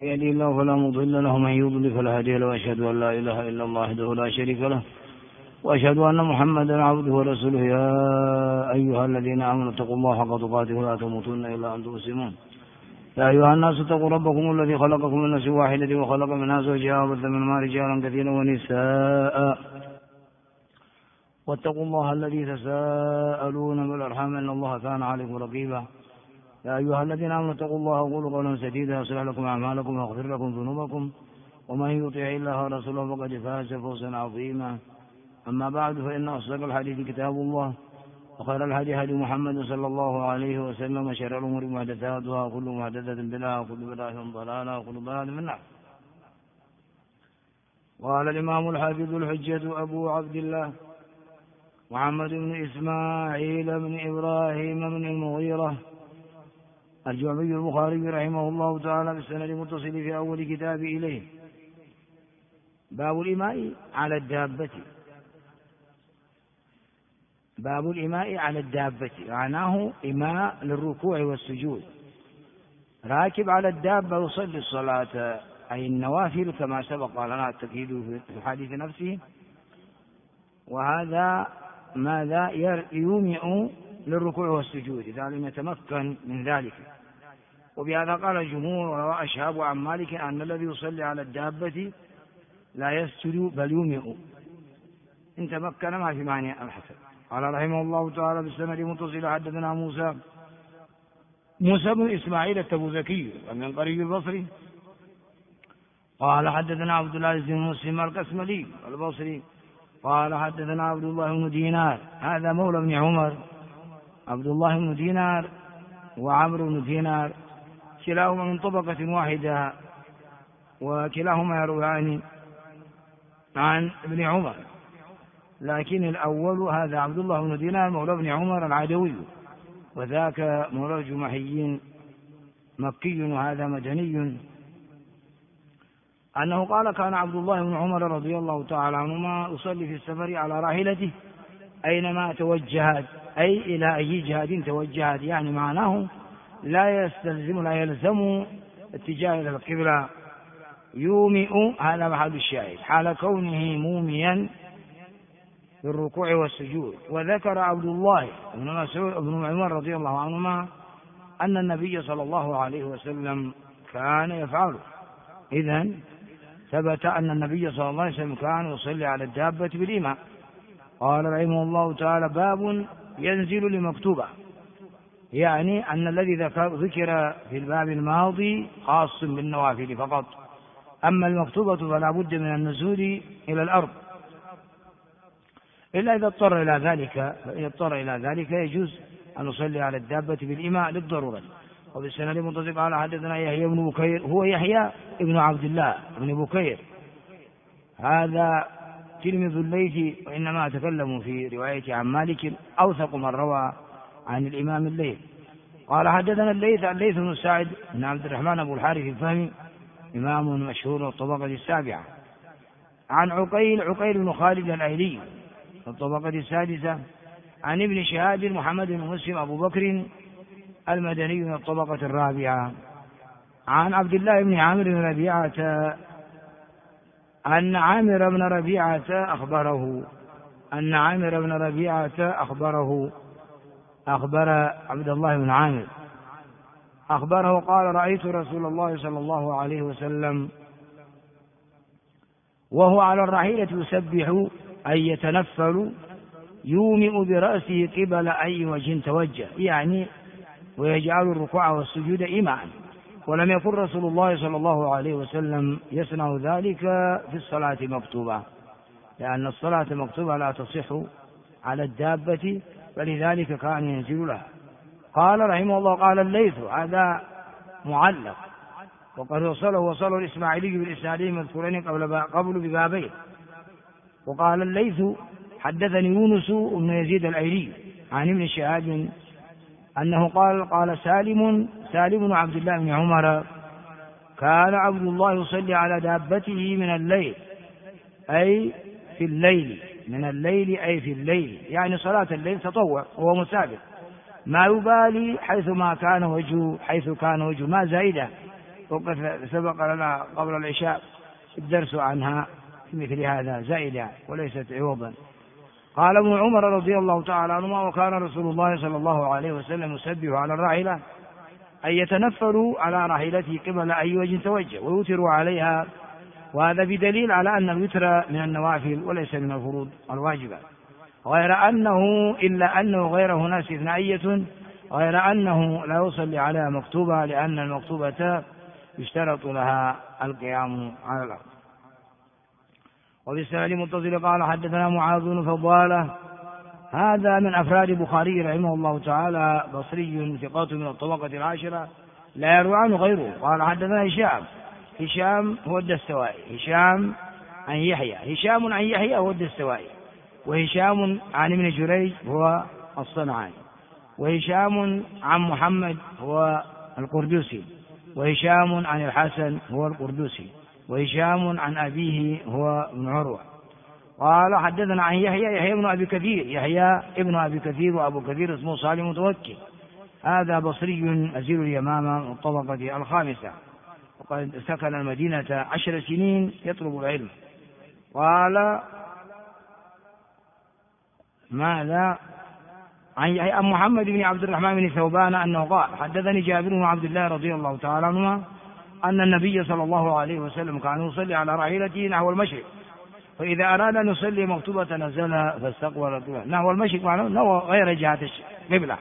يهدي الله فلا مضل له، من يضلل فلا هادي له، وأشهد أن لا إله إلا الله وحده لا شريك له، وأشهد أن محمدا عبده ورسوله. يا أيها الذين آمنوا اتقوا الله حق تقاته ولا تموتن إلا أنتم مسلمون. يا أيها الناس اتقوا ربكم الذي خلقكم من نفس واحدة وخلق منها زوجها وبث منهما رجالا كثيرا ونساء، واتقوا الله الذي تساءلون بالأرحام إن الله كان عليكم رقيبا. يا أيها الذين آمنوا اتقوا الله وقولوا قولا سديدا يصلح لكم أعمالكم ويغفر لكم ذنوبكم، ومن يطع الله ورسوله فقد فاز فوزا عظيما. أما بعد، فإن أصدق الحديث كتاب الله، وخير الهدي هدي محمد صلى الله عليه وسلم، وشر الأمور محدثاتها، وكل محدثة بدعة، وكل بدعة ضلالة، وكل ضلالة في النار. قال الإمام الحافظ الحجة أبو عبد الله محمد بن إسماعيل بن إبراهيم بن المغيرة الجعفي البخاري رحمه الله تعالى بالسند المتصل في أول كتاب إليه: باب الإماء على الدابة. باب الإماء على الدابة معناه إماء للركوع والسجود. راكب على الدابة يصلي الصلاة، أي النوافل، كما سبق لنا التأكيد في الحديث نفسه. وهذا ماذا يومئ للركوع والسجود إذا لم يتمكن من ذلك. وبهذا قال الجمهور، وروى أشهاب عن مالك أن الذي يصلي على الدابة لا يسجد بل يومئ إن تمكن، ما في معنى الحسن. قال رحمه الله تعالى بالسند المتصل: حدثنا موسى بن إسماعيل التبوذكي من قريب البصري قال حدثنا عبد العزيز بن مسلم القسملي البصري قال حدثنا عبد الله بن دينار، هذا مولى بن عمر. عبد الله بن دينار وعمرو بن دينار كلاهما من طبقة واحدة، وكلاهما يرويان عن ابن عمر، لكن الأول هذا عبد الله بن دينار مولى بن عمر العدوي، وذاك مولى الجمحيين مكي، وهذا مدني. أنه قال: كان عبد الله بن عمر رضي الله تعالى عنهما يصلي في السفر على راحلته أينما توجهت، أي إلى أي جهة توجهت، يعني معناه لا يلزم اتجاه إلى القبلة. يومئ، هذا محل الشاهد، حال كونه موميا بالركوع والسجود. وذكر عبد الله بن عمر رضي الله عنهما أن النبي صلى الله عليه وسلم كان يفعله. إذن ثبت أن النبي صلى الله عليه وسلم كان يصلي على الدابة بالإماء. قال رحمه الله تعالى: باب ينزل لمكتوبة، يعني أن الذي ذكر في الباب الماضي خاص بالنوافل فقط، أما المكتوبة فلا بد من النزول إلى الأرض، إلا إذا اضطر إلى ذلك. فإذا اضطر إلى ذلك يجوز أن نصلي على الدابة بالإماء للضرورة. وبالسند المتصل قال حدثنا يحيى بن بكير، هو يحيى ابن عبد الله بن بكير، هذا تلميذ الليث، وإنما أتكلم في رواية عن مالك، أوثق من روى عن الإمام الليث. قال حدثنا الليث بن سعد بن عبد الرحمن أبو الحارث الفهمي، إمام مشهور الطبقة السابعة، عن عقيل بن خالد الأيلي الطبقة السادسة، عن ابن شهاب محمد بن مسلم أبو بكر المدني من الطبقة الرابعة، عن عبد الله بن عامر بن ربيعة أن عامر بن ربيعة أخبر عبد الله بن عامر قال: رأيت رسول الله صلى الله عليه وسلم وهو على الرحيلة يسبح، أي يتنفل، يومئ برأسه قبل أي وجه توجه، يعني ويجعل الركوع والسجود إماء. ولم يكن رسول الله صلى الله عليه وسلم يصنع ذلك في الصلاة مكتوبة، لأن الصلاة مكتوبة لا تصح على الدابة، فلذلك كان ينزل لها. قال رحمه الله: قال الليث، هذا معلق، وقد وصله الإسماعيلي بالإسنادين المذكورين قبل ببابين. وقال الليث: حدثني يونس بن يزيد الأيلي عن ابن شهاب أنه قال سالم عبد الله بن عمر: كان عبد الله يصلي على دابته من الليل، أي في الليل، من الليل أي في الليل، يعني صلاة الليل تطوع، وهو مسافر، ما يبالي حيث كان وجهه، ما زائدة، وقد سبق لنا قبل العشاء الدرس عنها في مثل هذا زائدة وليست عوضا. قال ابن عمر رضي الله تعالى عنهما: وكان رسول الله صلى الله عليه وسلم يسبح على الراحلة أن يتنفلوا على راحلته قبل أي وجه توجه ويوتروا عليها، وهذا بدليل على أن الوتر من النوافل وليس من الفروض الواجبة، إلا أنه غير هنا استثنائية، غير أنه لا يصلي عليها مكتوبة، لأن المكتوبة يشترط لها القيام على الأرض. وبالسند متصل قال: حدثنا معاذ بن فضالة، هذا من أفراد البخاري رحمه الله تعالى، بصري ثقة من الطبقة العاشرة، لا يروي عنه غيره. قال: حدثنا هشام هو الدستوائي، هشام عن يحيى هو الدستوائي، وهشام عن ابن جريج هو الصنعاني، وهشام عن محمد هو القردوسي، وهشام عن الحسن هو القردوسي، وهشام عن أبيه هو ابن عروة. قال: حدثنا عن يحيى ابن أبي كثير، وأبو كثير اسمه صالح متوكل، هذا بصري أزيل اليمامة من الطبقة الخامسة، وقد سكن المدينة 10 سنين يطلب العلم. قال: ماذا؟ عن محمد بن عبد الرحمن بن ثوبان أنه قال: حدثني جابر بن عبد الله رضي الله تعالى عنهما أن النبي صلى الله عليه وسلم كان يصلي على راحلته نحو المشرق، فإذا أراد أن يصلي مكتوبة نزل فاستقبل القبلة. نحو المشرق معناه نحو غير جهة القبلة.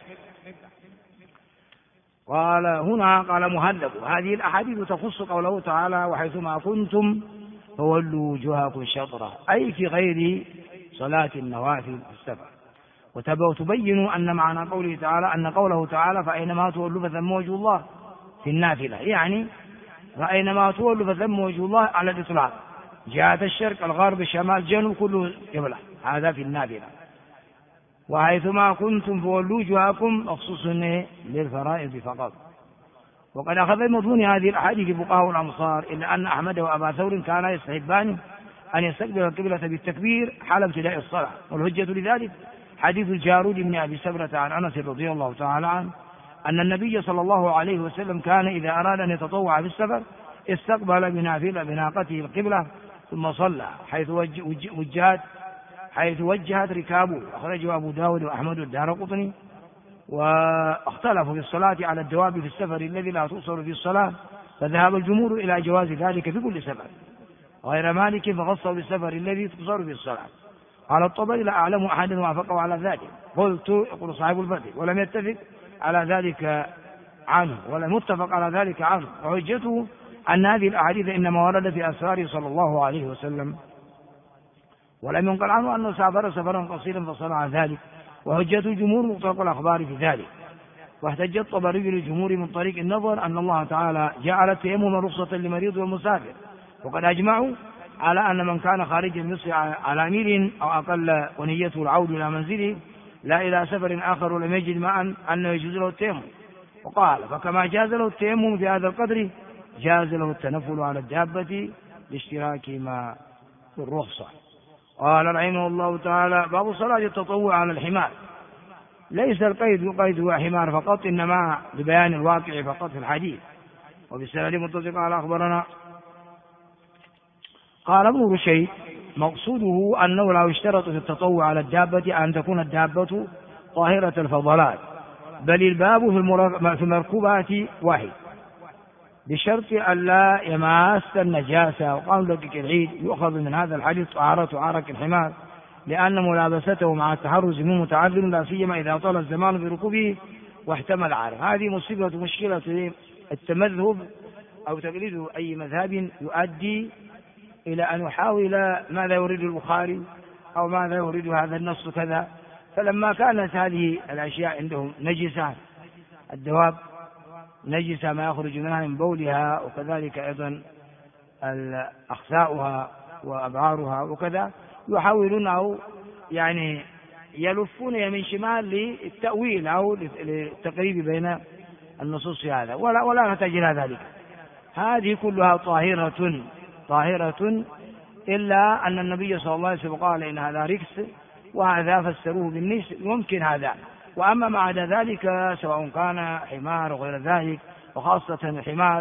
قال هنا قال مهذب: هذه الأحاديث تخص قوله تعالى: وحيثما كنتم فولوا وجوهكم شطرة، أي في غير صلاة النوافل في السفر. وتبين أن معنى قوله تعالى أن قوله تعالى: فأينما تولوا فثم وجه الله في النافلة، يعني فأينما تولوا فثم وجه الله على الإطلاق، جهة الشرق الغرب الشمال الجنوب كله قبلة، هذا في النافلة. وحيثما كنتم فولوا وجوهكم مخصوص للفرائض فقط. وقد أخذ مضمون هذه الأحاديث فقهاء الأمصار، إلا أن أحمد وأبا ثور كانا يستحبان أن يستقبل القبلة بالتكبير حال ابتداء الصلاة، والحجة لذلك حديث الجارود بن أبي سبرة عن أنس رضي الله تعالى عنه أن النبي صلى الله عليه وسلم كان إذا أراد أن يتطوع في السفر استقبل بناقته القبلة ثم صلى حيث وجهت ركابه. أخرجه أبو داود وأحمد الدارقطني. واختلفوا في الصلاة على الدواب في السفر الذي لا تؤصل في الصلاة، فذهب الجمهور إلى جواز ذلك في كل سفر، غير مالك فخصه بالسفر الذي تؤصل في الصلاة. قال الطبري: لا أعلم أحدا وافقه على ذلك. قلت: يقول صاحب الفتح: ولم يتفق على ذلك عنه، ولم يتفق على ذلك عنه، وحجته أن هذه الأحاديث إنما وردت في أسفاره صلى الله عليه وسلم، ولم ينقل عنه أنه سافر سفرا قصيرا فصنع ذلك، وحجة الجمهور مطلق الأخبار في ذلك. واحتج الطبري للجمهور من طريق النظر أن الله تعالى جعل التيمم رخصة للمريض والمسافر، وقد أجمعوا على أن من كان خارج مصر على ميل أو أقل ونيته العود إلى منزله لا إلى سفر آخر ولم يجد معا أنه يجوز له التيمم. وقال: فكما جاز له التيمم في هذا القدر جاز له التنفل على الدابة لاشتراك ما في الرخصة. قال رحمه الله تعالى: باب صلاة التطوع على الحمار. ليس القيد هو حمار فقط، إنما لبيان الواقع فقط في الحديث. وبالسند متصل قال: أخبرنا قال ابن رشيد: مقصوده أنه لا يشترط في التطوع على الدابة أن تكون الدابة طاهرة الفضلات، بل الباب في المركوبات واحد، بشرط أن لا يماس النجاسة. وقال دقيق العيد: يؤخذ من هذا الحديث طهارة عرق الحمار، لأن ملابسته مع التحرز منه متعذر، لا سيما إذا طال الزمان بركوبه واحتمل عرق. هذه مشكلة التمذهب أو تقليد أي مذهب يؤدي إلى أن يحاول ماذا يريد البخاري أو ماذا يريد هذا النص كذا. فلما كانت هذه الأشياء عندهم نجسة، الدواب نجسة ما يخرج منها من بولها، وكذلك أيضا أخساؤها وأبعارها وكذا، يحاولون أو يعني يلفون يمين شمال للتأويل أو للتقريب بين النصوص في هذا، ولا نحتاج إلى ذلك. هذه كلها طاهرة إلا أن النبي صلى الله عليه وسلم قال: إن هذا ركس، وهذا فسروه بالنجس، يمكن هذا. وأما ما عدا ذلك سواء كان حمار وغير ذلك، وخاصة الحمار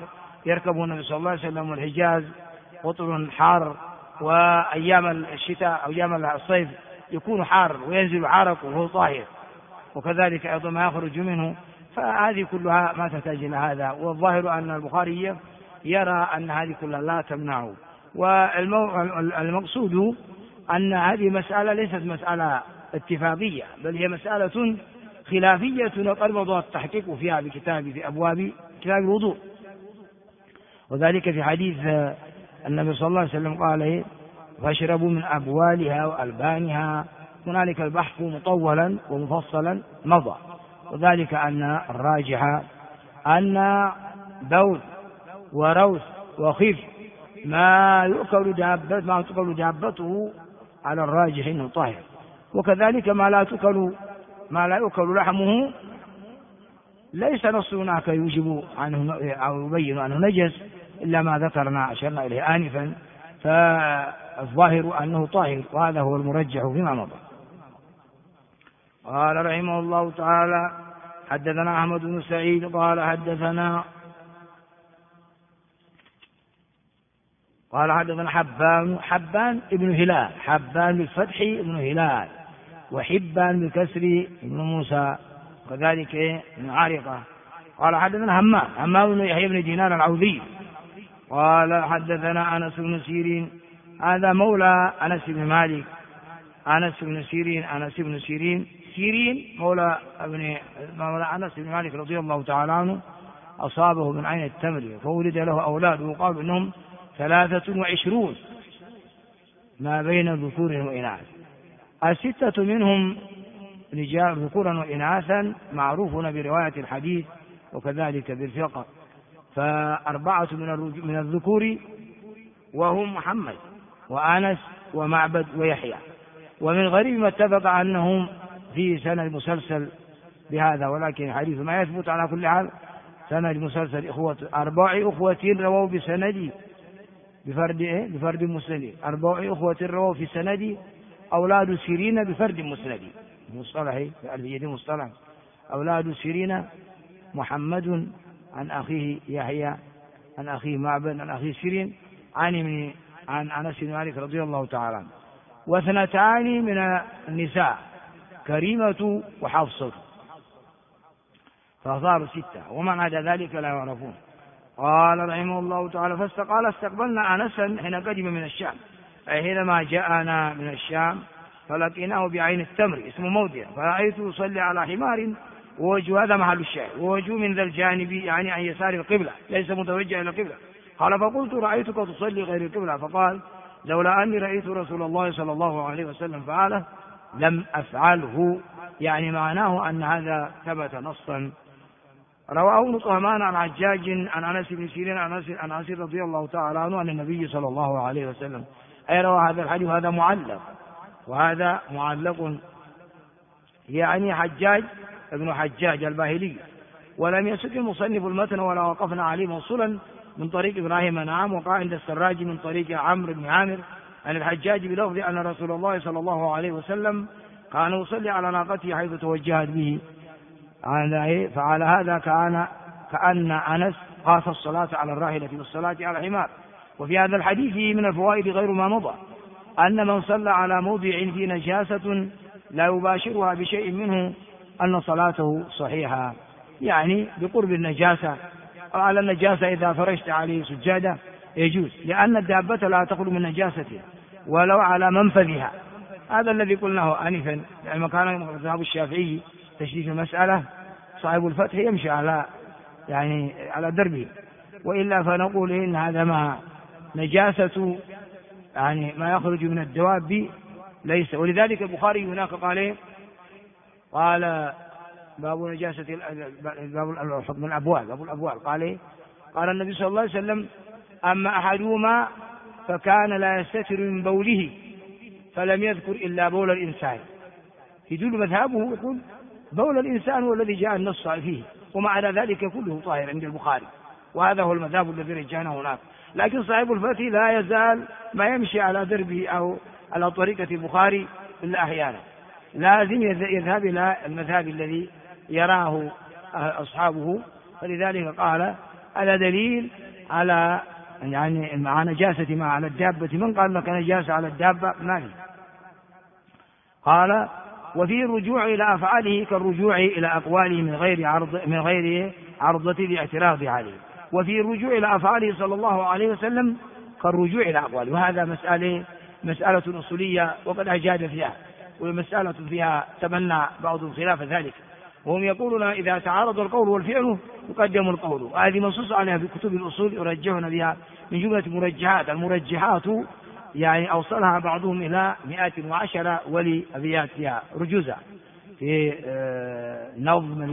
يركب النبي صلى الله عليه وسلم الحجاز قطر حار، وأيام الشتاء أو أيام الصيف يكون حار وينزل عرق وهو طاهر، وكذلك أيضا ما يخرج منه. فهذه كلها ما تحتاج إلى هذا. والظاهر أن البخاري يرى أن هذه كلها لا تمنعه. والمقصود أن هذه مسألة ليست مسألة اتفاقية، بل هي مسألة خلافية وقد وضع التحقيق فيها في أبواب كتاب الوضوء. وذلك في حديث النبي صلى الله عليه وسلم قال: فاشربوا من أبوالها وألبانها. هنالك البحث مطولا ومفصلا مضى، وذلك أن الراجح أن بول وروث وخف ما تؤكل دابته على الراجح انه طاهر، وكذلك ما لا يؤكل لحمه ليس نص هناك يوجب عنه او يبين عنه نجس الا ما ذكرنا اشرنا اليه انفا، فالظاهر انه طاهر، وهذا هو المرجح فيما مضى. قال رحمه الله تعالى: حدثنا أحمد بن سعيد قال حدثنا حبان ابن هلال، حبان بالفتح ابن هلال، وحبان بالكسر ابن موسى، وكذلك من عارقة. قال حدثنا همام بن يحيى بن دينار العوذي قال حدثنا أنس بن سيرين، هذا مولى أنس بن مالك، أنس بن سيرين مولى أنس بن مالك رضي الله تعالى عنه، أصابه من عين التمر فولد له أولاد، وقال إنهم 23 ما بين ذكور وإناث، 6 منهم رجال ذكورا وإناثا معروفون برواية الحديث وكذلك بالفقه، ف4 من الذكور وهم محمد وأنس ومعبد ويحيى. ومن غريب ما اتفق أنهم في سند مسلسل بهذا، ولكن الحديث ما يثبت على كل حال. سند مسلسل 4 أخوة رووا بسندي بفرد مسند، 4 أخوة رووا في سندي، أولاد سيرين بفرد مسندي، مصطلح في مصطلح أولاد سيرين محمد عن أخيه يحيى عن أخيه معبد عن أخيه سيرين عن أنس بن مالك رضي الله تعالى عنه. 2 من النساء كريمة وحفصة، فصاروا 6، ومن عدا ذلك لا يعرفون. قال رحمه الله تعالى: استقبلنا أنسا حين قدم من الشام، أي حينما جاءنا من الشام، فلقيناه بعين التمر اسم موضع، فرأيته يصلي على حمار ووجه، هذا محل الشاهد، ووجه من ذا الجانب يعني عن يسار القبلة ليس متوجه إلى القبلة. قال: فقلت: رأيتك تصلي غير القبلة. فقال: لولا أني رأيت رسول الله صلى الله عليه وسلم فعله لم أفعله، يعني معناه أن هذا ثبت نصا. رواه ابن طهمان عن عجاج عن أنس بن سيرين عن أنس رضي الله تعالى عنه عن النبي صلى الله عليه وسلم، أي روى هذا الحديث، هذا معلق، وهذا معلق يعني حجاج ابن حجاج الباهلي، ولم يسد المصنف المتن ولا وقفنا عليه موصولا من طريق إبراهيم نعم، وقع عند السراج من طريق عمرو بن عامر عن الحجاج بلفظ أن رسول الله صلى الله عليه وسلم كان يصلي على ناقته حيث توجهت به، فعلى هذا كأن أنس قاس الصلاة على الراحلة والصلاة على الحمار. وفي هذا الحديث من الفوائد غير ما مضى أن من صلى على موضع فيه نجاسة لا يباشرها بشيء منه أن صلاته صحيحة، يعني بقرب النجاسة أو على النجاسة إذا فرشت عليه سجادة يجوز، لأن الدابة لا تخلو من نجاسة ولو على منفذها. هذا الذي قلناه آنفا، لأن كان مذهب الشافعي تشريف المسألة صاحب الفتح يمشي على دربه، وإلا فنقول إن هذا ما نجاسة يعني ما يخرج من الدواب ليس. ولذلك البخاري هناك قال باب نجاسة باب حكم الأبوال، باب الأبوال، قال النبي صلى الله عليه وسلم: أما أحدهما فكان لا يستتر من بوله فلم يذكر إلا بول الإنسان، يدل مذهبه يقول بول الإنسان هو الذي جاء النص فيه، وما على ذلك كله طاهر عند البخاري، وهذا هو المذهب الذي رجعنا هناك. لكن صاحب الفتح لا يزال ما يمشي على دربه أو على طريقة البخاري إلا أحيانا، لازم يذهب إلى المذهب الذي يراه أصحابه. فلذلك قال: على دليل على يعني مع نجاسة ما على الدابة، من قال لك نجاسة على الدابة؟ ما في. قال وفي الرجوع إلى أفعاله كالرجوع إلى أقواله من غير عرضة الاعتراض عليه. وفي الرجوع إلى أفعاله صلى الله عليه وسلم كالرجوع إلى أقواله. وهذا مسألة أصولية وقد أجاد فيها، ومسألة فيها تمنى بعضهم خلاف ذلك، وهم يقولون إذا تعارض القول والفعل يقدم القول. وهذه منصوص عليها في كتب الأصول يرجحون بها من جملة مرجحات. المرجحات يعني أوصلها بعضهم إلى 110 ولأبيات فيها رجوزة في نظم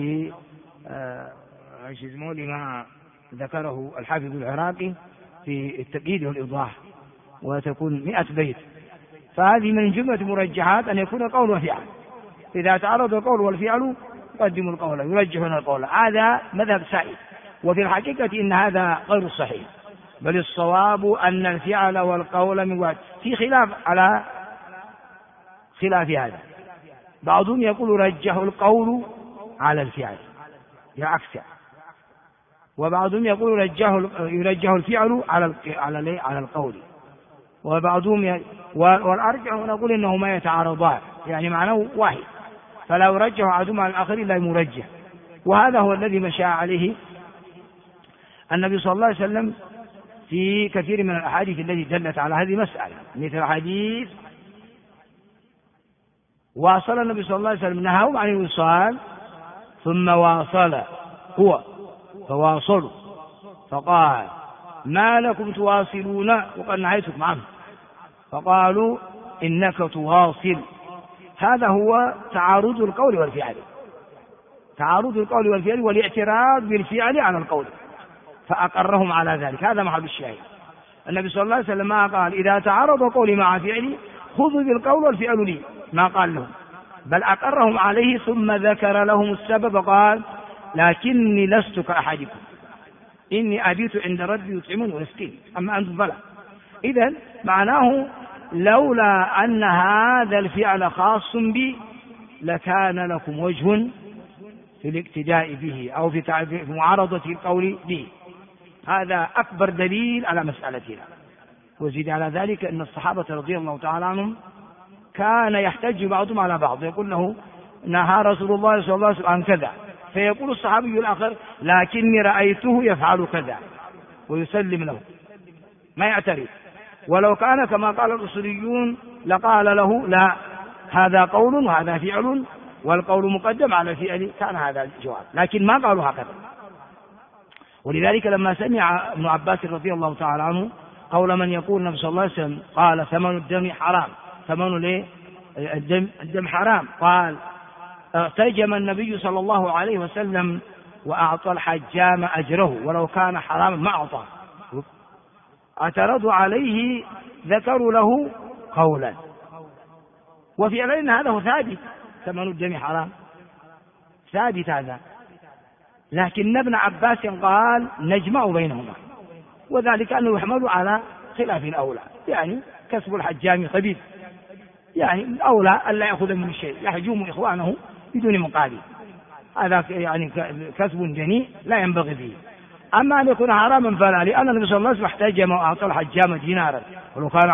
لما ذكره الحافظ العراقي في التقييد والإيضاح، وتكون 100 بيت. فهذه من جملة مرجحات أن يكون القول والفعل، إذا تعارض القول والفعل يقدم القول يرجحون القول. هذا مذهب سائد، وفي الحقيقة إن هذا غير صحيح، بل الصواب أن الفعل والقول من واحد. في خلاف على خلاف هذا، بعضهم يقول رجح القول على الفعل بعكس، وبعضهم يقول يرجح الفعل على القول، وبعضهم والأرجح نقول إنهما يتعارضان، يعني معناه واحد، فلا يرجح أحدهما على الآخر لا مرجح. وهذا هو الذي مشى عليه النبي صلى الله عليه وسلم في كثير من الأحاديث التي دلت على هذه المسألة، مثل حديث واصل النبي صلى الله عليه وسلم، نهاهم عن الوصال ثم واصل هو فواصلوا فقال ما لكم تواصلون وقد نهيتكم عنه، فقالوا إنك تواصل. هذا هو تعارض القول والفعل، تعارض القول والفعل والاعتراض بالفعل على القول، فأقرهم على ذلك. هذا محل الشاهد. النبي صلى الله عليه وسلم ما قال إذا تعارض قولي مع فعلي خذوا بالقول والفعل لي، ما قال لهم، بل أقرهم عليه ثم ذكر لهم السبب، قال لكني لست كأحدكم إني أبيت عند ربي يطعمون ويسقين أما أنتم فلا. إذن معناه لولا أن هذا الفعل خاص بي لكان لكم وجه في الاقتداء به أو في معارضة القول به. هذا أكبر دليل على مسألتنا. وزيد على ذلك أن الصحابة رضي الله تعالى عنهم كان يحتج بعضهم على بعض، يقول له نهى رسول الله صلى الله عليه وسلم عن كذا، فيقول الصحابي الآخر لكني رأيته يفعل كذا ويسلم له ما يعترف. ولو كان كما قال الأصوليون لقال له لا هذا قول وهذا فعل والقول مقدم على الفعل، كان هذا الجواب، لكن ما قالوا هكذا. ولذلك لما سمع ابن عباس رضي الله تعالى عنه قول من يقول النبي صلى الله عليه وسلم قال ثمن الدم حرام، ثمن الدم حرام، قال احتجم النبي صلى الله عليه وسلم وأعطى الحجام أجره ولو كان حراما ما أعطاه. اعترضوا عليه ذكروا له قولا وفعلا، هذا هو ثابت، ثمن الدم حرام ثابت هذا، لكن ابن عباس قال نجمع بينهما، وذلك أنه يحمل على خلاف الأولى، يعني كسب الحجام طبيب، يعني الأولى ألا يأخذ من الشيء يحجوم إخوانه بدون مقابل، هذا يعني كسب جنيء لا ينبغي به. أما أن يكون حراما فلا، لأن النبي صلى الله عليه وسلم احتجم وأعطى الحجام دينارا ولو كان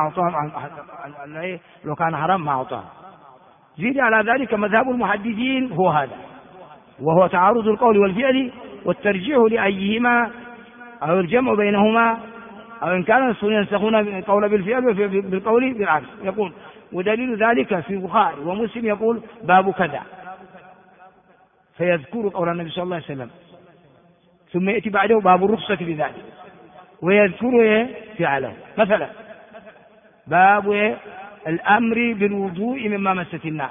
لو كان حرام ما أعطاه. زيد على ذلك مذهب المحدثين هو هذا، وهو تعارض القول والفعل والترجيح لأيهما أو الجمع بينهما، أو إن كان ينسخون القول بالفعل بالقول بالعكس. يقول ودليل ذلك في البخاري ومسلم يقول باب كذا، فيذكر قول النبي صلى الله عليه وسلم، ثم يأتي بعده باب الرخصة بذلك ويذكر فعله، مثلا باب الأمر بالوضوء مما مست النار،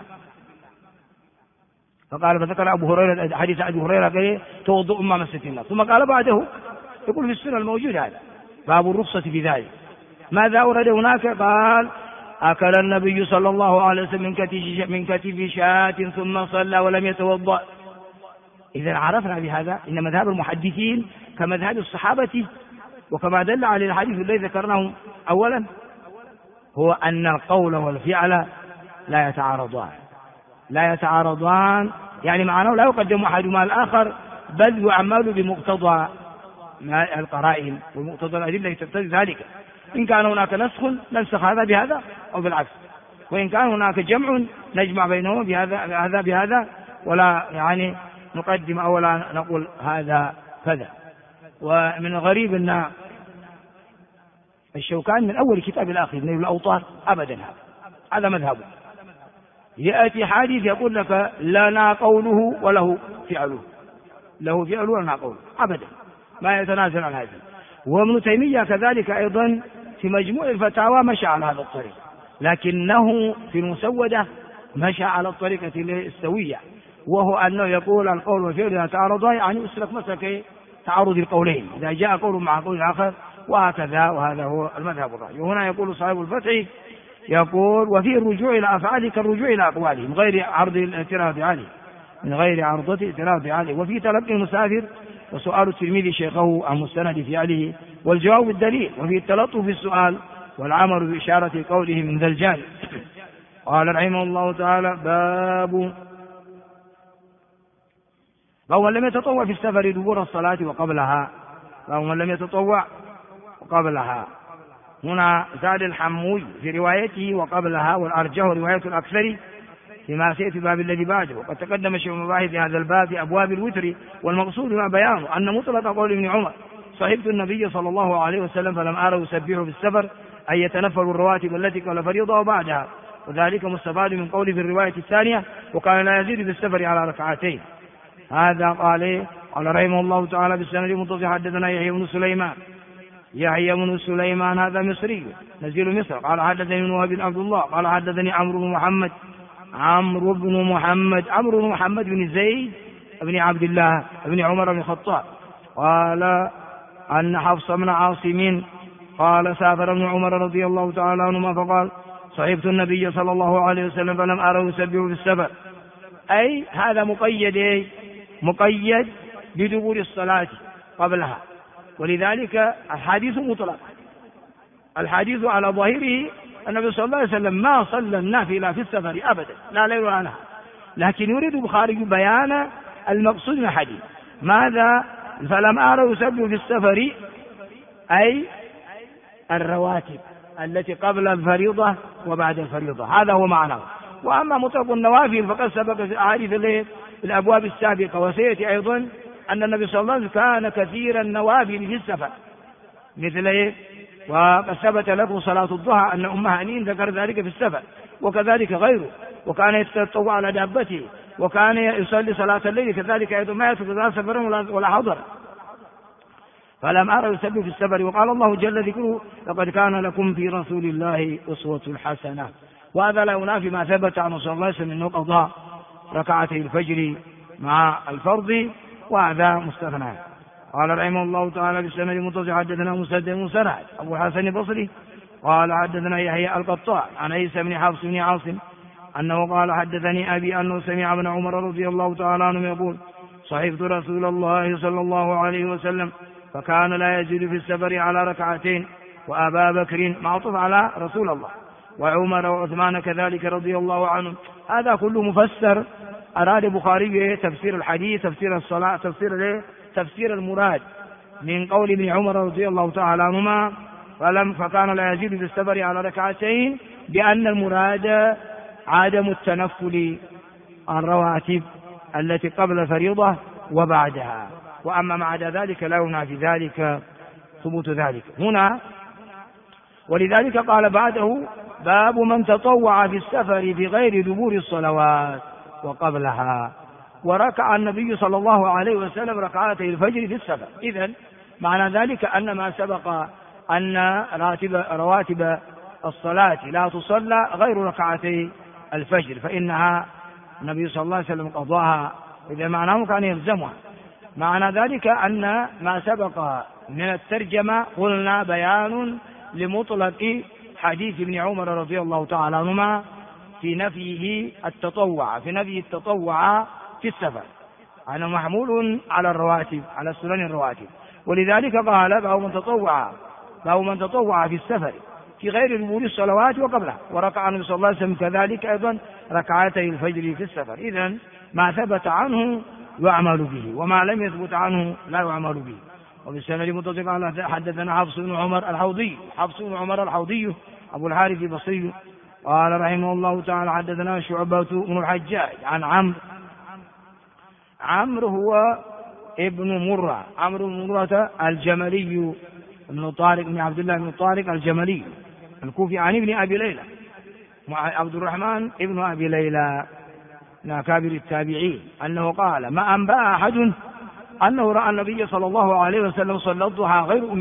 فقال فذكر أبو هريرة حديث أبي هريرة قال توضؤ مما مست النار، ثم قال بعده يقول في السنة الموجود هذا باب الرخصة بذلك. ماذا أورد هناك؟ قال أكل النبي صلى الله عليه وسلم من كتف شاة ثم صلى ولم يتوضأ. إذا عرفنا بهذا إن مذهب المحدثين كمذهب الصحابة، وكما دل على الحديث الذي ذكرناه أولا، هو أن القول والفعل لا يتعارضان، يعني معناه لا يقدم أحدهما الآخر، بل يعمل بمقتضى القرائن ومقتضى الأدلة تقتضي ذلك. إن كان هناك نسخ ننسخ هذا بهذا أو بالعكس، وإن كان هناك جمع نجمع بينهما بهذا ولا يعني نقدم أو لا نقول هذا كذا. ومن الغريب أن الشوكاني من أول كتاب الآخر نيل الأوطار أبدا هذا مذهبه، يأتي حديث يقول لك لنا قوله وله فعله، له فعله ولنا قوله أبدا، ما يتنازل عن هذا. وابن تيمية كذلك أيضا في مجموع الفتاوى مشى على هذا الطريق، لكنه في المسودة مشى على الطريقة السوية، وهو أنه يقول القول والفعل إذا تعارضا، يعني يسلك مسلك تعارض القولين، إذا جاء قول مع قول آخر وهكذا، وهذا هو المذهب الرأي. وهنا يقول صاحب الفتح يقول وفيه الرجوع إلى أفعاله كالرجوع إلى أقواله من غير عرض الاعتراض عليه، من غير عرضة اعتراض عليه. وفي تلقي المسافر وسؤال التلميذ شيخه عن مستند فعله والجواب بالدليل، وفي التلطف في السؤال والعمل بإشارة قوله من ذا الجانب. قال رحمه الله تعالى باب من لم يتطوع في السفر دبور الصلاة وقبلها، من لم يتطوع وقبلها. هنا زاد الحموي في روايته وقبلها، والأرجح رواية الأكثر فيما سيأتي الباب الذي بعده. وقد تقدم شيء مباحث في هذا الباب في أبواب الوتر، والمقصود ما بيانه أن مطلق قول ابن عمر صحبت النبي صلى الله عليه وسلم فلم أره يسبحه في السفر أن يتنفل الرواتب التي قال فريضة وبعدها، وذلك مستفاد من قوله في الرواية الثانية وكان لا يزيد في السفر على ركعتين. هذا قال رحمه الله تعالى بالسند المتصل حدثنا يحيى بن سليمان هذا مصري نزيل مصر قال حدثني ابن وهب بن عبد الله قال حدثني عمرو بن محمد بن زيد بن عبد الله بن عمر بن الخطاب قال أن حفص بن عاصم قال سافر ابن عمر رضي الله تعالى عنهما فقال صحبت النبي صلى الله عليه وسلم فلم أره يسبح في السفر، أي هذا مقيد بدبور الصلاة قبلها، ولذلك الحديث مطلق، الحديث على ظاهره النبي صلى الله عليه وسلم ما صلى النافلة في السفر أبدا لا ليل ولا نهار، لكن يريد البخاري بيان المقصود من الحديث ماذا فلم أره يسبح في السفر، أي الرواتب التي قبل الفريضة وبعد الفريضة، هذا هو معناه. وأما مطلق النوافل فقد سبق في أحاديث الأبواب السابقة، وسيأتي أيضا أن النبي صلى الله عليه وسلم كان كثير النوافل في السفر مثل وقد ثبت لكم صلاة الضحى أن أم هانئ ذكر ذلك في السفر، وكذلك غيره، وكان يتطوع على دابته، وكان يصلي صلاة الليل كذلك أيضا ما يترك لا سفر ولا حضر. فلم أرى يسبح في السفر. وقال الله جل ذكره لقد كان لكم في رسول الله أسوة حسنة، وهذا لا ينافي ما ثبت عن صلى الله عليه وسلم أنه قضى ركعتي الفجر مع الفرض، وهذا مستثنى. قال رحمه الله تعالى بالسند المتصل حدثنا مسدد أبو حسن البصري قال حدثنا يحيى القطاع عن عيسى بن حفص بن عاصم أنه قال حدثني أبي أنه سمع ابن عمر رضي الله تعالى عنه يقول صحبت رسول الله صلى الله عليه وسلم فكان لا يزيد في السفر على ركعتين، وأبا بكر معطوف على رسول الله، وعمر وعثمان كذلك رضي الله عنهم. هذا كله مفسر، أراد البخاري تفسير الحديث، تفسير الصلاة، تفسير المراد من قول ابن عمر رضي الله تعالى عنهما فكان لا يزيد في السفر على ركعتين، بأن المراد عدم التنفل الرواتب التي قبل الفريضة وبعدها، وأما ما عدا ذلك لا ينافي ذلك ثبوت ذلك هنا. ولذلك قال بعده باب من تطوع في السفر بغير دبور الصلوات وقبلها، وركع النبي صلى الله عليه وسلم ركعتي الفجر في السفر. إذن معنى ذلك أن ما سبق أن رواتب الصلاة لا تصلى غير ركعتي الفجر فإنها النبي صلى الله عليه وسلم قضاها، إذا معناه كان يلزمها. معنى ذلك أن ما سبق من الترجمة قلنا بيان لمطلق حديث ابن عمر رضي الله تعالى عنهما في نفيه التطوع، في نفي التطوع في السفر، أنا محمول على الرواتب، على السنن الرواتب. ولذلك قال باب من تطوع في السفر في غير دبور الصلوات وقبلها، وركع النبي صلى الله عليه وسلم كذلك أيضا ركعتي الفجر في السفر. إذن ما ثبت عنه يعمل به، وما لم يثبت عنه لا يعمل به. وبالسند متصل قال حدثنا حفص بن عمر الحوضي أبو الحارث البصري قال رحمه الله تعالى حدثنا شعبة بن الحجاج عن عمرو هو ابن مرة، عمرو بن مرة الجملي بن طارق بن عبد الله بن طارق الجملي الكوفي عن ابن أبي ليلى عبد الرحمن ابن أبي ليلى من أكابر التابعين أنه قال ما أنبأ أحد أنه رأى النبي صلى الله عليه وسلم صلى الضحى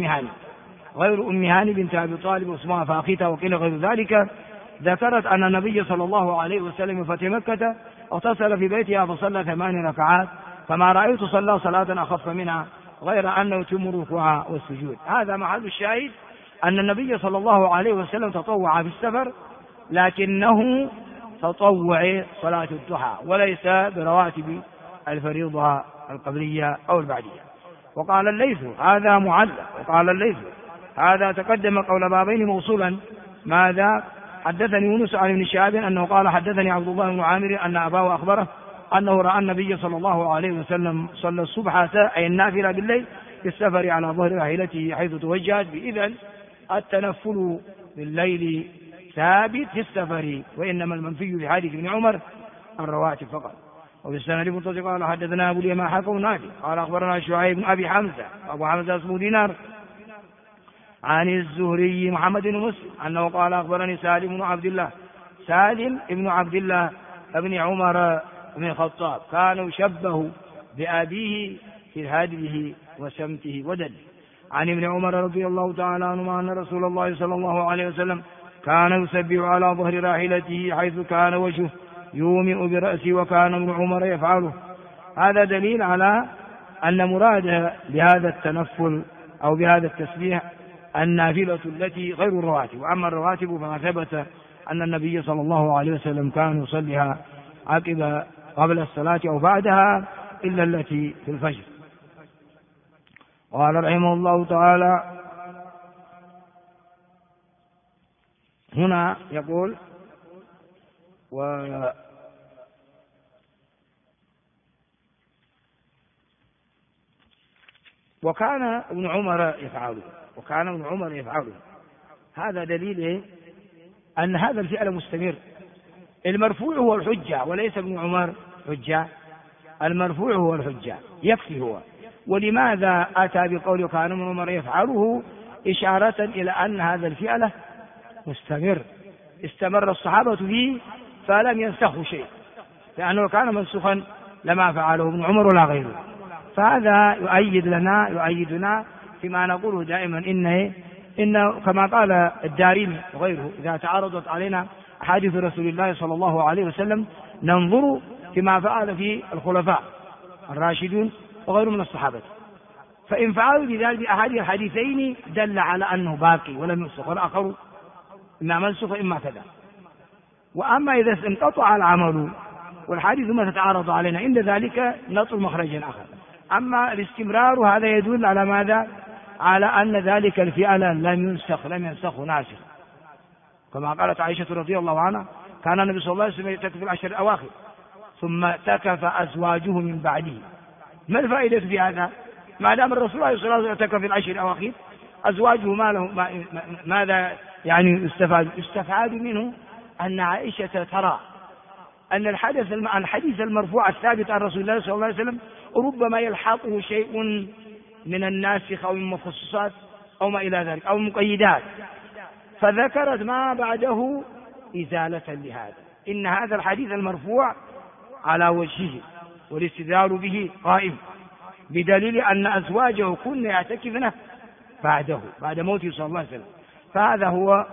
غير أم هاني بنت أبي طالب واسمها فاخته وقيل غير ذلك، ذكرت أن النبي صلى الله عليه وسلم فتح مكة اغتسل في بيتها فصلى 8 ركعات فما رأيت صلى صلاة أخف منها غير أنه يتم الركوع والسجود. هذا محل الشاهد أن النبي صلى الله عليه وسلم تطوع في السفر، لكنه تطوع صلاة الضحى وليس برواتب الفريضة القبلية أو البعدية. وقال الليث هذا معلق، وقال الليث هذا تقدم قول بابين موصولا. ماذا؟ حدثني يونس عن ابن شهاب أنه قال حدثني عبد الله بن عامر أن أباه أخبره أنه رأى النبي صلى الله عليه وسلم صلى الصبح أي النافلة بالليل في السفر على ظهر راحلته حيث توجهت. بإذن التنفل بالليل ثابت في السفر، وإنما المنفي في حديث ابن عمر الرواتب فقط. وبالسند متصل قال حدثنا أبو اليمان حكم نافع قال أخبرنا شعيب بن أبي حمزة أبو حمزة اسمه دينار عن الزهري محمد بن مسلم أنه قال أخبرني سالم بن عبد الله ابن عمر بن الخطاب كان يشبه بأبيه في هديه وسمته ودله. عن ابن عمر رضي الله تعالى عنهما أن رسول الله صلى الله عليه وسلم كان يسبح على ظهر راحلته حيث كان وجهه يومئ برأسه وكان ابن عمر يفعله. هذا دليل على أن مراد بهذا التنفل أو بهذا التسبيح النافلة التي غير الرواتب، وأما الرواتب فما ثبت أن النبي صلى الله عليه وسلم كان يصليها قبل الصلاة أو بعدها إلا التي في الفجر. قال رحمه الله تعالى هنا يقول وكان ابن عمر يفعله. هذا دليل أن هذا الفعل مستمر. المرفوع هو الحجة وليس ابن عمر حجة، المرفوع هو الحجة يكفي هو. ولماذا أتى بقول كان ابن عمر يفعله؟ إشارة إلى أن هذا الفعل مستمر، استمر الصحابة فيه فلم ينسخوا شيء، لأنه كان منسوخا لما فعله ابن عمر ولا غيره. فهذا يؤيدنا فيما نقوله دائما إن كما قال الدارمي وغيره إذا تعارضت علينا أحاديث رسول الله صلى الله عليه وسلم ننظر فيما فعل في الخلفاء الراشدون وغيرهم من الصحابة، فإن فعلوا بذلك بأحد الحديثين دل على أنه باقي ولم ينسخ، والآخر إما منسوخ إما كذا. وأما إذا انقطع العمل والحديث ما تتعارض علينا عند ذلك نطلب مخرجا آخر. أما الاستمرار هذا يدل على ماذا؟ على أن ذلك الفعل لم ينسخ ناسخ، كما قالت عائشة رضي الله عنها كان النبي صلى الله عليه وسلم يعتكف في العشر الأواخر ثم اعتكف أزواجه من بعده. ما الفائدة في هذا؟ ما دام الرسول صلى الله عليه وسلم اعتكف في العشر الأواخر أزواجه ماذا يعني يستفاد منه أن عائشة ترى أن الحديث المرفوع الثابت عن رسول الله صلى الله عليه وسلم ربما يلحقه شيء من الناسخ أو المخصصات أو ما إلى ذلك أو المقيدات، فذكرت ما بعده إزالة لهذا. إن هذا الحديث المرفوع على وجهه والاستدلال به قائم بدليل أن أزواجه كن يعتكفن بعد موته صلى الله عليه وسلم. فهذا هو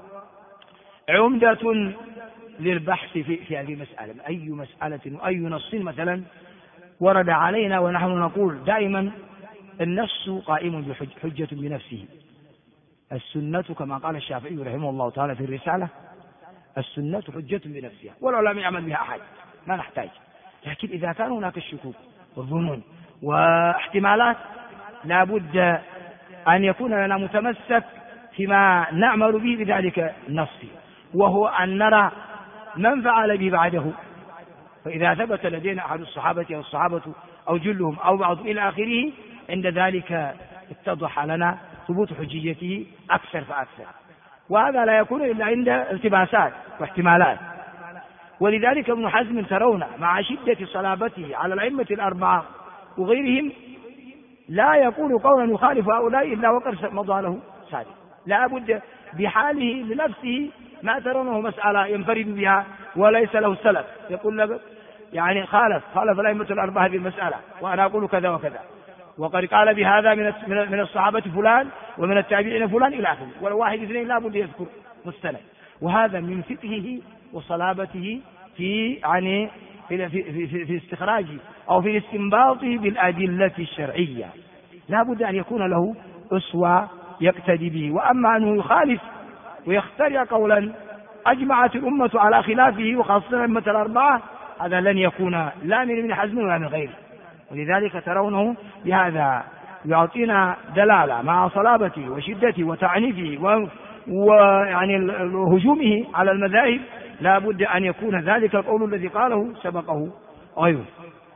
عمدة للبحث في هذه المسألة. أي مسألة وأي نص مثلا ورد علينا ونحن نقول دائما النص قائم بحجة بنفسه، السنة كما قال الشافعي رحمه الله تعالى في الرسالة السنة حجة بنفسها ولو لم يعمل بها أحد ما نحتاج. لكن إذا كان هناك الشكوك والظنون واحتمالات لابد أن يكون لنا متمسك فيما نعمل به بذلك النص، وهو أن نرى من فعل به بعده. فإذا ثبت لدينا أحد الصحابة أو الصحابة أو جلهم أو بعض إلى آخره عند ذلك اتضح لنا ثبوت حجيته أكثر فأكثر، وهذا لا يكون إلا عند التباسات واحتمالات. ولذلك ابن حزم ترون مع شدة صلابته على الأئمة الأربعة وغيرهم لا يقول قولا يخالف هؤلاء إلا وقد مضى له سابق، لا بد بحاله لنفسه ما ترونه مسألة ينفرد بها وليس له سلف يقول لك يعني خالف الأئمة الأربعة هذه المسألة وأنا أقول كذا وكذا، وقد قال بهذا من الصحابة فلان ومن التابعين فلان إلى آخره، والواحد اثنين لا بد يذكر مستند. وهذا من فقهه وصلابته في يعني في استخراج أو في استنباطه بالأدلة الشرعية، لا بد أن يكون له أسوة يقتدي به. وأما أنه يخالف ويخترع قولا أجمعت الأمة على خلافه وخاصة الأئمة الأربعة، هذا لن يكون لا من ابن حزم ولا من غيره. ولذلك ترونه بهذا يعطينا دلالة مع صلابته وشدته وتعنيفه ويعني هجومه على المذاهب، لا بد أن يكون ذلك القول الذي قاله سبقه غيره.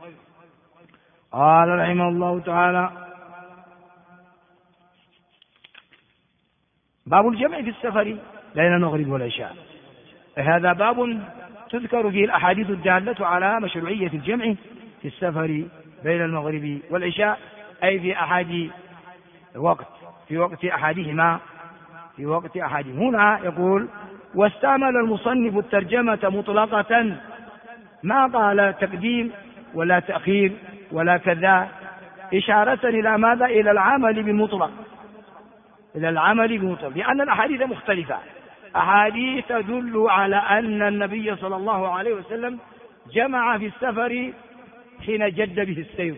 قال رحمه الله تعالى: باب الجمع في السفر بين المغرب والعشاء. هذا باب تذكر فيه الأحاديث الدالة على مشروعية الجمع في السفر بين المغرب والعشاء، أي في أحد في وقت أحدهما. هنا يقول: واستعمل المصنف الترجمة مطلقة، ما قال تقديم ولا تأخير ولا كذا، إشارة إلى ماذا؟ إلى العمل بالمطلق، لأن الأحاديث مختلفة، أحاديث تدل على أن النبي صلى الله عليه وسلم جمع في السفر حين جد به السير،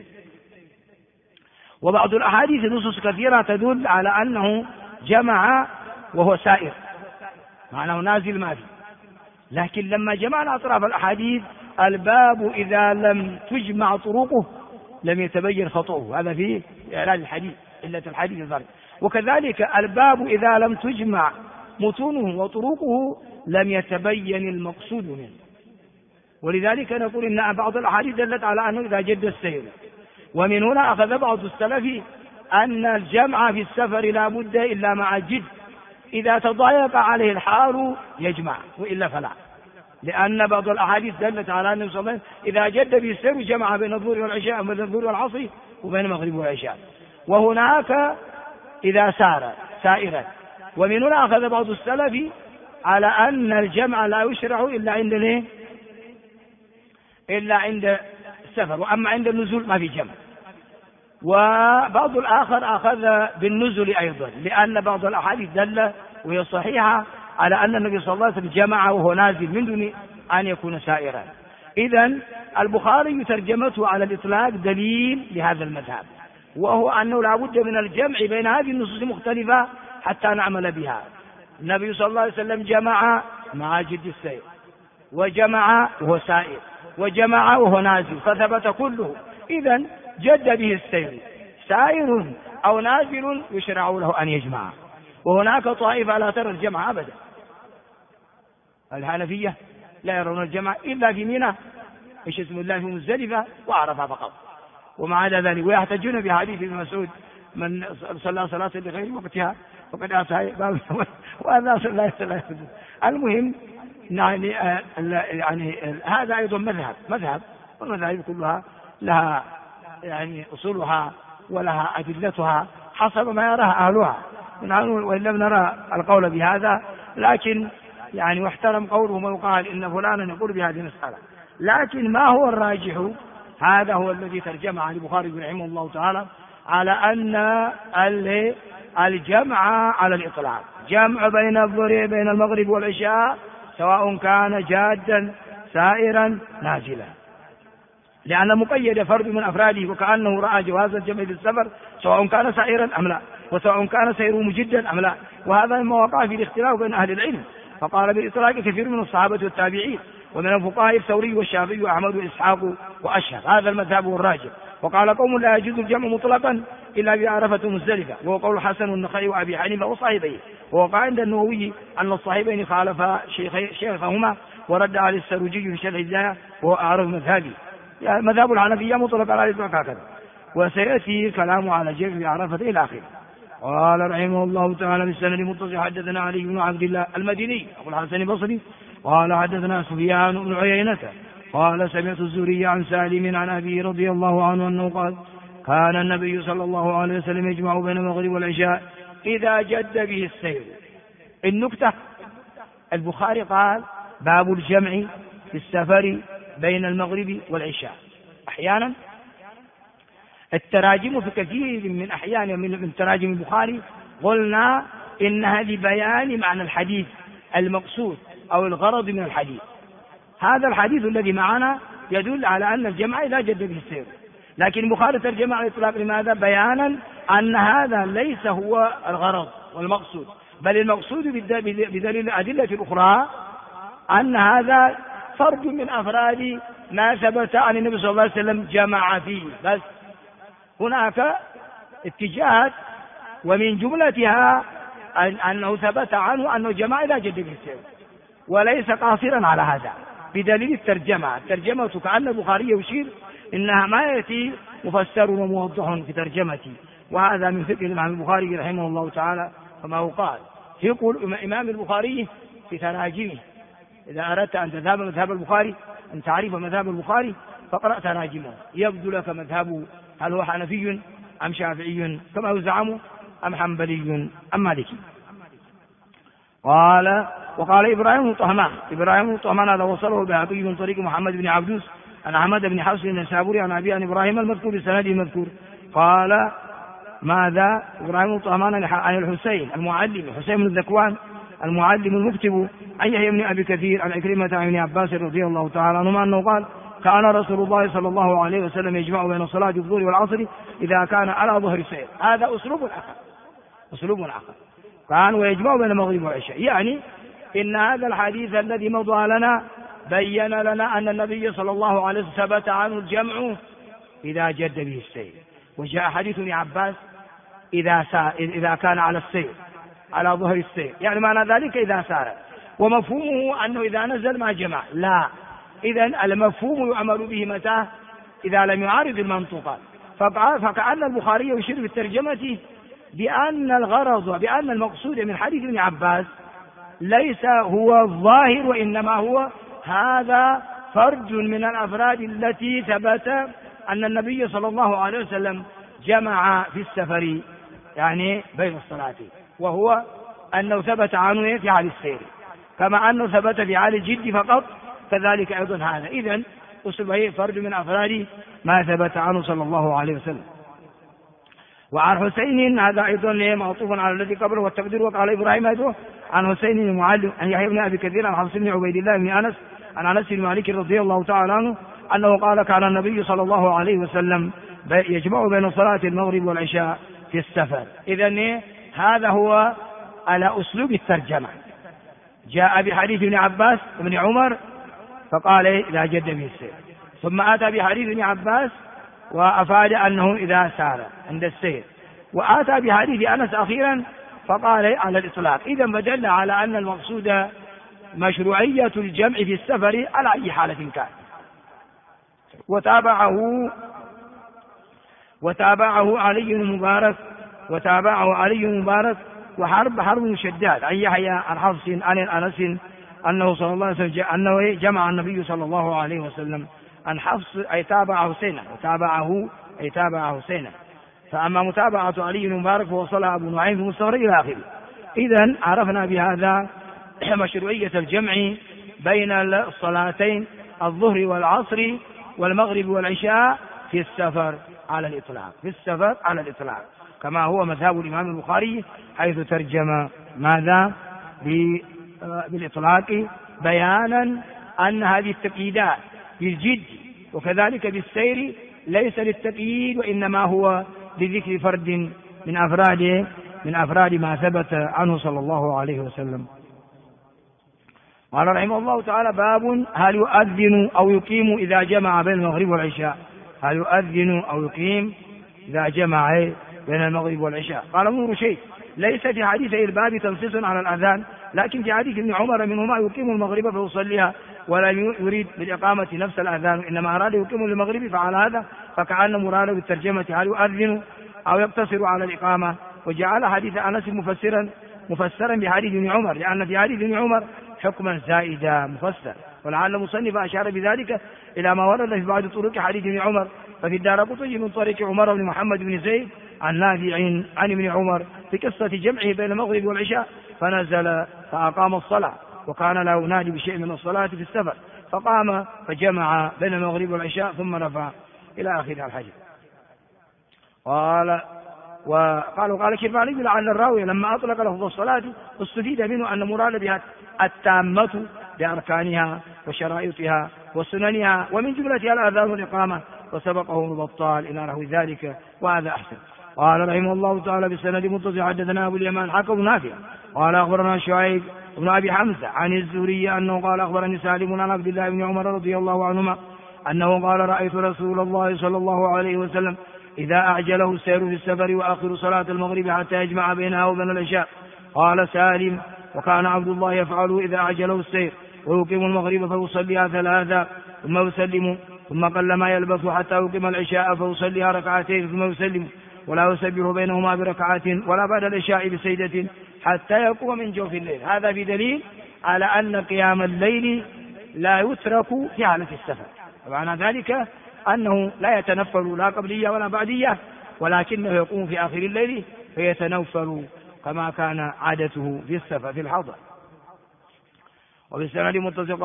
وبعض الأحاديث نصوص كثيرة تدل على أنه جمع وهو سائر، معناه نازل ما فيه. لكن لما جمعنا أطراف الأحاديث، الباب إذا لم تجمع طرقه لم يتبين خطؤه، هذا فيه إعلان الحديث، علة الحديث الفرق. وكذلك الباب إذا لم تجمع متونه وطرقه لم يتبين المقصود منه. ولذلك نقول إن بعض الأحاديث دلت على أنه إذا جد السير. ومن هنا أخذ بعض السلف أن الجمع في السفر لا بد إلا مع الجد، إذا تضايق عليه الحال يجمع وإلا فلا، لأن بعض الأحاديث دلت على أنه صلى الله عليه وسلم إذا جد به السير جمع بين الظهر والعشاء وبين الظهر والعصر وبين المغرب والعشاء. وهناك إذا سار سائرا. ومن هنا أخذ بعض السلف على أن الجمع لا يشرع إلا عند السفر، وأما عند النزول ما في جمع. وبعض الآخر أخذ بالنزل أيضا، لأن بعض الأحاديث دل وهي صحيحة على أن النبي صلى الله عليه وسلم جمع وهو نازل من دون أن يكون سائرا. إذن البخاري ترجمته على الإطلاق دليل لهذا المذهب، وهو أنه لا بد من الجمع بين هذه النصوص المختلفة حتى نعمل بها. النبي صلى الله عليه وسلم جمع مع جد السير، وجمع وهو سائر، وجمع وهو نازل، فثبت كله. إذن جد به السير سائر أو نازل يشرع له أن يجمع. وهناك طائفة لا ترى الجمع أبدا، الحنفية لا يرون الجمع إلا في منى، إيش اسم الله، في مزدلفة وعرفة فقط. ومع ذلك ويحتجون بحديث ابن مسعود: من صلى صلاة لغير وقتها فقد أتى وهذا صلى الله عليه وسلم. المهم يعني هذا أيضا مذهب، والمذاهب كلها لها يعني أصولها ولها أدلتها حسب ما يراها أهلها، وإن لم نرى القول بهذا، لكن يعني واحترم قولهم ويقال إن فلانا يقول بهذه المسألة. لكن ما هو الراجح؟ هذا هو الذي ترجمه عن البخاري رحمه الله تعالى على أن الجمع على الإطلاق، جمع بين المغرب والعشاء سواء كان جادا سائرا نازلا، لأن مقيد فرد من أفراده، وكأنه رأى جواز الجمع في السفر سواء كان سائرا أم لا، وسواء كان سيره مجدا أم لا. وهذا مما وقع في الاختلاف بين أهل العلم، فقال بالإطلاق كثير من الصحابة والتابعين، ومن الفقهاء الثوري والشافعي وأحمد وإسحاق وأشهر، هذا المذهب والراجح. وقال قوم: لا يجوز الجمع مطلقا إلا بعرفة ومزدلفة، وهو قول الحسن والنخعي وأبي حنيفة وصاحبيه. ووقع عند النووي أن الصاحبين خالفا شيخهما، ورد على السروجي في شرح الهداية وهو أعرف مذهبي، يعني مذهب الحنفية مطلق على الإطلاق هكذا. وسيأتي كلام على جمع بعرفة إلى آخره. قال رحمه الله تعالى بالسند المتصل حدثنا علي بن عبد الله المديني أبو الحسن البصري قال حدثنا سفيان بن عيينة قال سمعت الزهري عن سالم عن أبي رضي الله عنه أنه قال كان النبي صلى الله عليه وسلم يجمع بين المغرب والعشاء إذا جد به السير. النكتة البخاري قال باب الجمع في السفر بين المغرب والعشاء. أحيانا التراجم في كثير من أحيان من تراجم البخاري قلنا إنها لبيان معنى الحديث المقصود أو الغرض من الحديث. هذا الحديث الذي معنا يدل على أن الجمع لا جد به السير، لكن البخاري ترجم على الإطلاق لماذا؟ بيانا أن هذا ليس هو الغرض والمقصود، بل المقصود بدليل الأدلة الأخرى أن هذا فرد من أفراد ما ثبت عن النبي صلى الله عليه وسلم جمع فيه. بس هناك اتجاهات ومن جملتها أنه ثبت عنه أنه جمع لا جد به السير، وليس قاصرا على هذا بدليل الترجمة كأن البخاري يشير إنها ما يأتي مفسر وموضح في ترجمتي، وهذا من فقه الإمام البخاري رحمه الله تعالى. كما هو قال يقول إمام البخاري في تراجمه إذا أردت أن تذهب مذهب البخاري أن تعرف مذهب البخاري فاقرأ تراجمه يبدو لك مذهبه هل هو حنفي أم شافعي كما يزعم أم حنبلي أم مالكي. وقال إبراهيم بن طهمان هذا وصله البيهقي من طريق محمد بن عبدوس عن أحمد بن حفص النسابوري عن أبي عن إبراهيم المذكور بسنده المذكور. قال ماذا؟ إبراهيم بن طهمان عن الحسين المعلم حسين بن الذكوان المعلم المكتب عن يحيى بن أبي كثير عن عكرمة عن ابن عباس رضي الله تعالى عنهما أنه قال كان رسول الله صلى الله عليه وسلم يجمع بين صلاة الظهر والعصر إذا كان على ظهر السير. هذا أسلوب آخر كان ويجمع بين المغرب والعشاء، يعني إن هذا الحديث الذي مضى لنا بين لنا أن النبي صلى الله عليه وسلم ثبت عنه الجمع إذا جد به السير. وجاء حديث ابن عباس إذا كان على السير على ظهر السير، يعني معنى ذلك إذا سار، ومفهومه أنه إذا نزل ما جمع، لا، إذن المفهوم يعمل به متى؟ إذا لم يعارض المنطوقات. فكأن البخاري يشير في الترجمة بأن الغرض وبأن المقصود من حديث ابن عباس ليس هو الظاهر، وإنما هو هذا فرد من الأفراد التي ثبت أن النبي صلى الله عليه وسلم جمع في السفر، يعني بين الصلاتين، وهو أنه ثبت عنه في حال السير كما أنه ثبت في حال الجد فقط، كذلك أيضا هذا. إذن أصبح فرد من أفراد ما ثبت عنه صلى الله عليه وسلم. وعن حسين هذا أيضا معطوف على الذي قبله والتقدير وقال إبراهيم هذا عن حسين المعلم عن يحيى بن أبي كثير عن حفص بن عبيد الله بن أنس عن أنس بن مالك رضي الله تعالى عنه أنه قال كان النبي صلى الله عليه وسلم يجمع بين صلاة المغرب والعشاء في السفر. إذن هذا هو على أسلوب الترجمة. جاء بحديث ابن عباس وابن عمر فقال إذا جد به السير، ثم أتى بحديث ابن عباس وأفاد أنه إذا سار عند السير، وآتى بحديث أنس أخيرا فقال على الإطلاق. إذن فدل على أن المقصود مشروعية الجمع في السفر على أي حالة كان. وتابعه علي المبارك وحرب شداد عن يحيى عن حفص عن أنس أنه صلى الله عليه وسلم أنه جمع النبي صلى الله عليه وسلم عن حفص أي تابع حسينا، فأما متابعة علي المبارك فوصلها أبو نعيم في مستخرج إلى آخره. إذن عرفنا بهذا مشروعية الجمع بين الصلاتين الظهر والعصر والمغرب والعشاء في السفر على الإطلاق، كما هو مذهب الإمام البخاري حيث ترجم ماذا بالإطلاق بيانا أن هذه التقييدات بالجد وكذلك بالسير ليس للتقييد، وإنما هو لذكر فرد من أفراد ما ثبت عنه صلى الله عليه وسلم. قال رحمه الله تعالى باب هل يؤذن أو يقيم إذا جمع بين المغرب والعشاء. هل يؤذن أو يقيم إذا جمع بين المغرب والعشاء. قال ابن رشيد ليس في حديث الباب تنصيص على الأذان، لكن في حديث ابن عمر منهما يقيم المغرب فيصليها ولم يريد بالإقامة نفس الأذان، إنما أراد يقيم المغرب، فعلى هذا فكأن مراد بالترجمة هل يؤذن أو يقتصر على الإقامة، وجعل حديث أنس مفسرا بحديث ابن عمر، لأن في حديث ابن عمر حكما زائدا مفسر، ولعل المصنف أشار بذلك إلى ما ورد في بعض طرق حديث ابن عمر. ففي الدارقطني من طريق عمر بن محمد بن زيد عن نافع عن ابن عمر في قصة جمعه بين المغرب والعشاء، فنزل فأقام الصلاة وكان لا ينادي بشيء من الصلاة في السفر، فقام فجمع بين المغرب والعشاء ثم رفع إلى آخر الحديث. قال الشيباني لعل الراوي لما أطلق لفظ الصلاة استفيد منه أن مراد بها التامة بأركانها وشرائطها وسننها، ومن جملتها الأذان والإقامة، وسبقه البطال إلى نحو ذلك، وهذا أحسن. قال رحمه الله تعالى بالسند متصل حدثنا أبو اليمان حكم نافع قال أخبرنا شعيب بن أبي حمزة عن الزهري أنه قال أخبرني سالم عن عبد الله بن عمر رضي الله عنهما أنه قال رأيت رسول الله صلى الله عليه وسلم إذا أعجله السير في السفر وآخر صلاة المغرب حتى يجمع بينها وبين العشاء. قال سالم وكان عبد الله يفعله إذا أعجله السير ويقيم المغرب فيصليها ثلاثة ثم يسلم، ثم قل ما يلبث حتى يقيم العشاء فيصليها ركعتين ثم يسلم، ولا يسبح بينهما بركعات ولا بعد العشاء بسيدة حتى يقوم من جوف الليل. هذا بدليل على أن قيام الليل لا يترك في حالة السفر، ومعنى ذلك أنه لا يتنفل لا قبلية ولا بعدية، ولكنه يقوم في آخر الليل فيتنفل كما كان عادته في السفر في الحضر. وبالسند متصل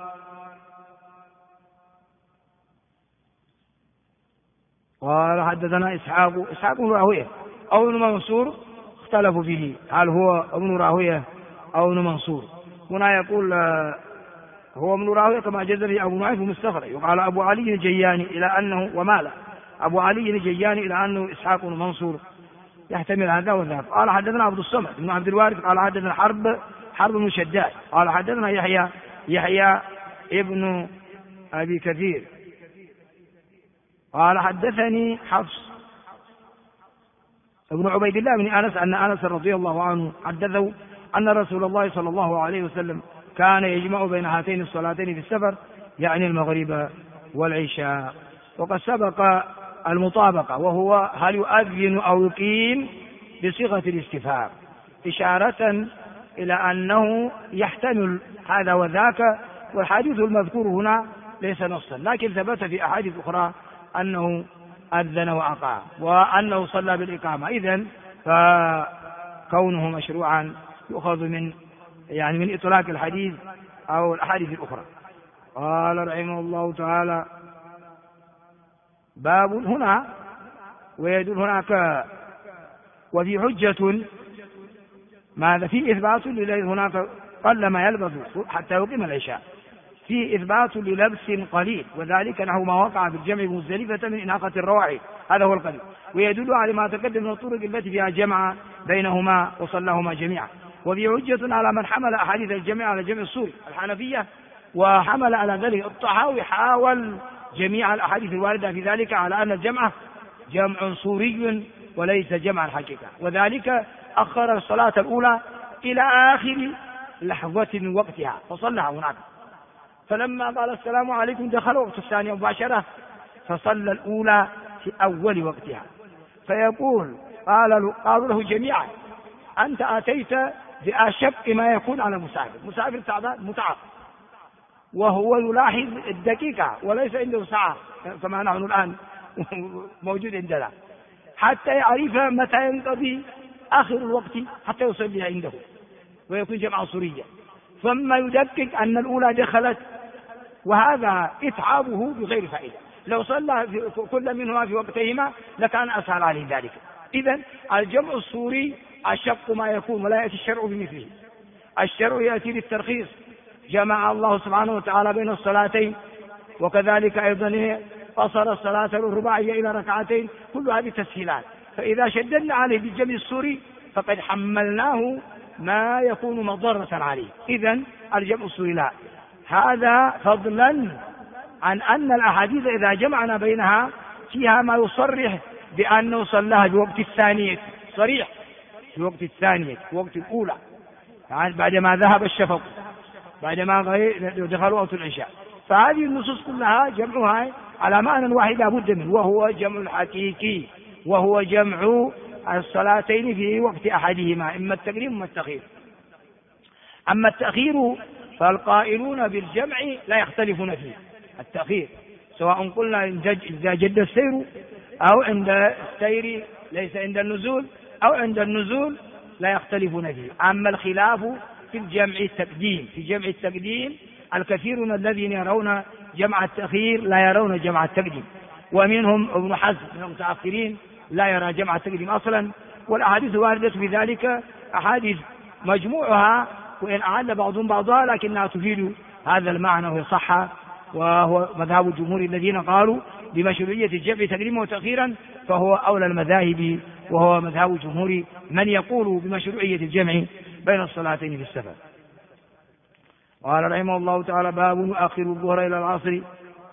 قال حدثنا إسحاق بن راهويه أو ابن منصور، اختلفوا فيه هل هو ابن راهويه أو ابن منصور. هنا يقول هو ابن راهويه كما جزم أبو نعيم مستخرج، وقال أبو علي الجياني إلى أنه ومال أبو علي الجياني إلى أنه إسحاق بن منصور، يحتمل هذا وذاك. قال حدثنا عبد الصمد بن عبد الوارث قال حدثنا حرب بن شداد قال حدثنا يحيى ابن أبي كثير قال حدثني حفص ابن عبيد الله بن أنس أن أنس رضي الله عنه حدثه أن رسول الله صلى الله عليه وسلم كان يجمع بين هاتين الصلاتين في السفر، يعني المغرب والعشاء. وقد سبق المطابقة، وهو هل يؤذن أو يقيم بصيغة الاستفهام، إشارة إلى أنه يحتمل هذا وذاك، والحديث المذكور هنا ليس نصا، لكن ثبت في أحاديث أخرى أنه أذن وأقام وأنه صلى بالإقامة. إذن فكونه مشروعا يؤخذ من إطلاق الحديث أو الأحاديث الأخرى. قال رحمه الله تعالى باب هنا ويدل هناك وفي حجة ماذا في إثبات لليل، هناك قل ما يلبث حتى يقيم العشاء، في إثبات للبس قليل، وذلك نحو ما وقع بالجمع بمزدلفة من إناقة الرواحل، هذا هو القليل، ويدل على ما تقدم من الطرق التي فيها جمع بينهما وصلهما جميعا. وفي حجة على من حمل أحاديث الجمع على جمع الصوري الحنفية، وحمل على ذلك الطحاوي، حاول جميع الأحاديث الواردة في ذلك على أن الجمع جمع صوري وليس جمع الحقيقة، وذلك أخر الصلاة الأولى إلى آخر لحظة من وقتها فصلها هناك، فلما قال السلام عليكم دخل وقت الثانية مباشرة فصلى الأولى في أول وقتها. فيقول قالوا له جميعا أنت أتيت بأشق ما يكون على مسافر تعبان متعب، وهو يلاحظ الدقيقة وليس عنده ساعة كما نحن الآن موجود عندنا، حتى يعرف متى ينقضي آخر الوقت حتى يصلي عنده ويكون جمع صوريا، ثم يدقق أن الأولى دخلت، وهذا إتعابه بغير فائدة. لو صلى كل منهما في وقتهما لكان أسهل عليه ذلك. إذن الجمع الصوري أشق ما يكون، ولا يأتي الشرع بمثله. الشرع يأتي للترخيص، جمع الله سبحانه وتعالى بين الصلاتين، وكذلك أيضا قصر الصلاة الرباعية إلى ركعتين، كل هذه تسهيلات. فإذا شددنا عليه بالجمع الصوري فقد حملناه ما يكون مضرة عليه. إذن الجمع الصوري لا، هذا فضلا عن أن الأحاديث إذا جمعنا بينها فيها ما يصرح بأنه صلاها بوقت الثانية صريح، في وقت الثانية في وقت الأولى، يعني بعدما ذهب الشفق، بعدما دخلوا وقت العشاء. فهذه النصوص كلها جمعها على معنى واحد لا بد منه، وهو جمع الحقيقي، وهو جمع الصلاتين في وقت أحدهما، إما التقديم وإما التأخير. أما التأخير فالقائلون بالجمع لا يختلفون فيه. التأخير سواء قلنا إذا جد السير أو عند السير ليس عند النزول أو عند النزول لا يختلفون فيه. أما الخلاف في الجمع التقديم، في جمع التقديم الكثيرون الذين يرون جمع التأخير لا يرون جمع التقديم، ومنهم ابن حزم من المتأخرين لا يرى جمع التقديم أصلا. والأحاديث واردة في ذلك أحاديث مجموعها وإن أعد بعضهم بعضها لكنها تفيد هذا المعنى وهي صحة، وهو مذهب الجمهور الذين قالوا بمشروعية الجمع تقديما وتأخيرا، فهو أولى المذاهب، وهو مذهب الجمهور من يقول بمشروعية الجمع بين الصلاتين في السفر. قال رحمه الله تعالى: باب يؤخر الظهر إلى العصر.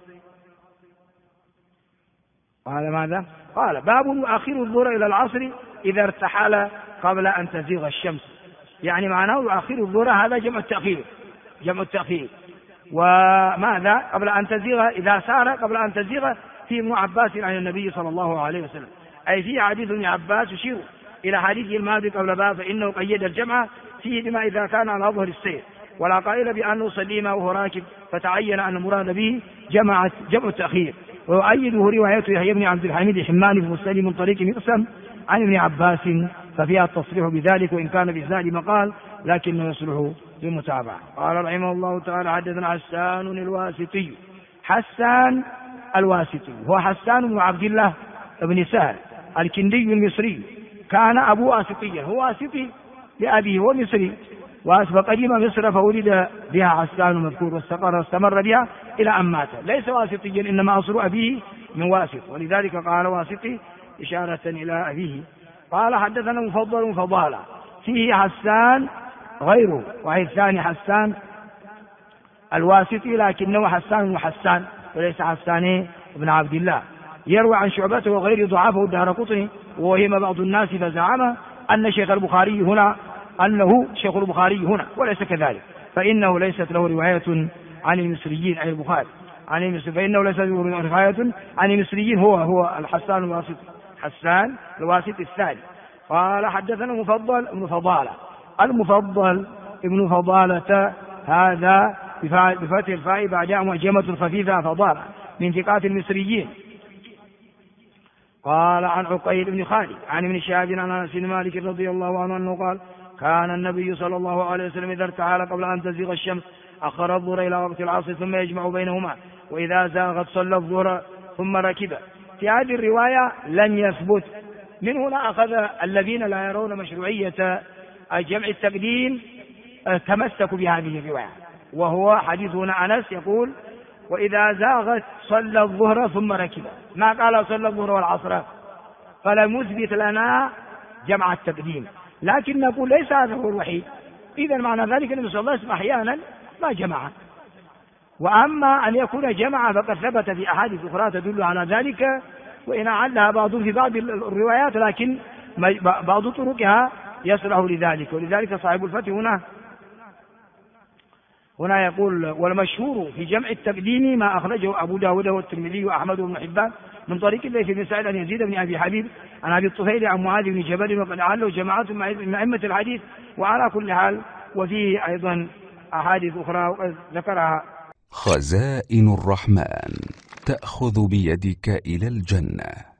قال ماذا؟ قال: باب يؤخر الظهر إلى العصر إذا ارتحل قبل أن تزيغ الشمس. يعني معناه يؤخر الظهر هذا جمع التأخير، جمع التأخير. وماذا؟ قبل أن تزيغ، إذا سار قبل أن تزيغ. في ابن عباس عن النبي صلى الله عليه وسلم، أي في حديث ابن عباس يشير إلى حديث الماضي قبل باب، فإنه قيد الجمع فيه بما إذا كان على ظهر السير، ولا قائل بأنه صليما وهو راكب، فتعين أن المراد به جمع التأخير. ويؤيده رواية يحيى بن عبد الحميد الحماني في مسلم من طريق مقسم عن ابن عباس، ففيها التصريح بذلك، وإن كان في الزاد مقال لكنه يصلح للمتابعة. قال رحمه الله تعالى: حدثنا حسان الواسطي. حسان الواسطي هو حسان بن عبد الله بن سهل الكندي المصري، كان أبوه واسطيا، هو واسطي لأبيه، هو مصري، فقدم مصر فولد بها حسان مذكور، واستمر بها إلى أن مات. ليس واسطيا، إنما أصل أبيه من واسط، ولذلك قال واسطي إشارة إلى أبيه. قال: حدثنا مفضل فضالة، فيه حسان غيره، وهي الثاني حسان الواسطي، لكنه حسان وحسان وليس حسان بن عبد الله. يروي عن شعبته وغيره ضعفه الدارقطني، ووهم بعض الناس فزعم أن شيخ البخاري هنا أنه شيخ البخاري هنا، وليس كذلك، فإنه ليست له رواية عن المصريين، أي البخاري عن المصريين، فإنه ليست له رواية عن المصريين، هو الحسان الواسطي، حسان الواسطي الثاني. قال: حدثنا مفضل ابن فضالة. المفضل ابن فضالة هذا بفتح الفاء بعدها معجمة خفيفة فضالة، من ثقات المصريين. قال: عن عقيل بن خالد عن ابن شهاب عن انس بن مالك رضي الله عنه انه قال: كان النبي صلى الله عليه وسلم اذا ارتحل قبل ان تزيغ الشمس اخر الظهر الى وقت العصر ثم يجمع بينهما، واذا زاغت صلى الظهر ثم ركب. في هذه الرواية لم يثبت. من هنا أخذ الذين لا يرون مشروعية جمع التقديم تمسكوا بهذه الرواية، وهو حديث هنا أنس يقول: وإذا زاغت صلى الظهر ثم ركب، ما قال صلى الظهر والعصر، فلم يثبت لنا جمع التقديم. لكن نقول ليس هذا هو الوحيد، إذا معنى ذلك النبي صلى الله عليه وسلم أحيانا ما جمع. وأما أن يكون جمع فقد ثبت في أحاديث أخرى تدل على ذلك، وإن أعلها بعض في بعض الروايات، لكن بعض طرقها يصلح لذلك. ولذلك صاحب الفتح هنا يقول: والمشهور في جمع التقديم ما أخرجه أبو داود والترمذي وأحمد بن حبان من طريق الليث بن سعيد عن يزيد بن أبي حبيب عن أبي الطفيل عن معاذ بن جبل، وقد أعله جماعة من أئمة الحديث. وعلى كل حال وفيه أيضا أحاديث أخرى وقد ذكرها. خزائن الرحمن تأخذ بيدك إلى الجنة.